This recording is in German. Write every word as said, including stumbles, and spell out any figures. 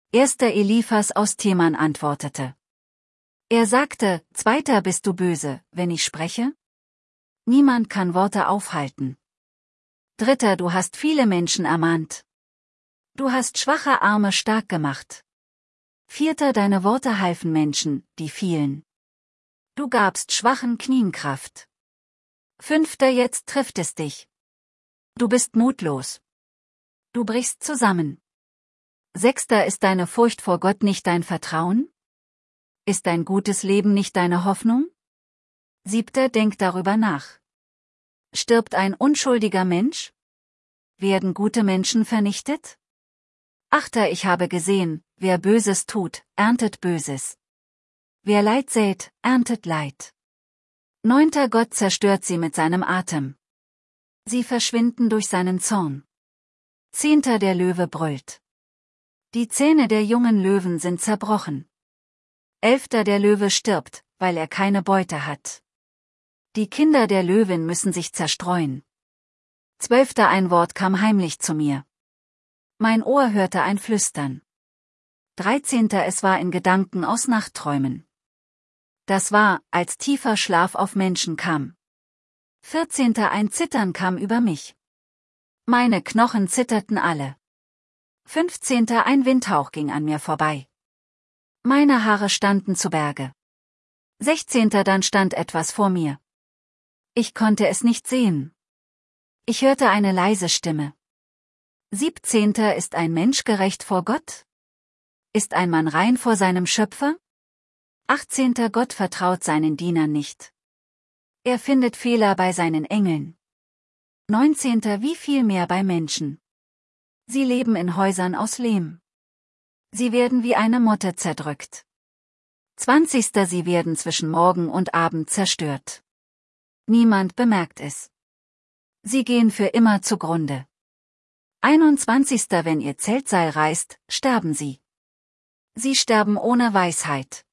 Erster Eliphas aus Teman antwortete. Er sagte, Zweiter bist du böse, wenn ich spreche? Niemand kann Worte aufhalten. Dritter, du hast viele Menschen ermahnt. Du hast schwache Arme stark gemacht. Vierter, deine Worte halfen Menschen, die fielen. Du gabst schwachen Knien Kraft. Fünfter, jetzt trifft es dich. Du bist mutlos. Du brichst zusammen. Sechster, ist deine Furcht vor Gott nicht dein Vertrauen? Ist dein gutes Leben nicht deine Hoffnung? Siebter, denk darüber nach. Stirbt ein unschuldiger Mensch? Werden gute Menschen vernichtet? Achter, ich habe gesehen, wer Böses tut, erntet Böses. Wer Leid sät, erntet Leid. Neunter, Gott zerstört sie mit seinem Atem. Sie verschwinden durch seinen Zorn. Zehnter, der Löwe brüllt. Die Zähne der jungen Löwen sind zerbrochen. Elfter, der Löwe stirbt, weil er keine Beute hat. Die Kinder der Löwin müssen sich zerstreuen. Zwölfter, ein Wort kam heimlich zu mir. Mein Ohr hörte ein Flüstern. Dreizehnter, es war in Gedanken aus Nachtträumen. Das war, als tiefer Schlaf auf Menschen kam. Vierzehnter, ein Zittern kam über mich. Meine Knochen zitterten alle. Fünfzehnter, ein Windhauch ging an mir vorbei. Meine Haare standen zu Berge. Sechzehnter, dann stand etwas vor mir. Ich konnte es nicht sehen. Ich hörte eine leise Stimme. Siebzehnter, ist ein Mensch gerecht vor Gott? Ist ein Mann rein vor seinem Schöpfer? Achtzehnter, Gott vertraut seinen Dienern nicht. Er findet Fehler bei seinen Engeln. Neunzehnter, wie viel mehr bei Menschen. Sie leben in Häusern aus Lehm. Sie werden wie eine Motte zerdrückt. Zwanzigster, sie werden zwischen Morgen und Abend zerstört. Niemand bemerkt es. Sie gehen für immer zugrunde. Einundzwanzigster, wenn ihr Zeltseil reißt, sterben sie. Sie sterben ohne Weisheit.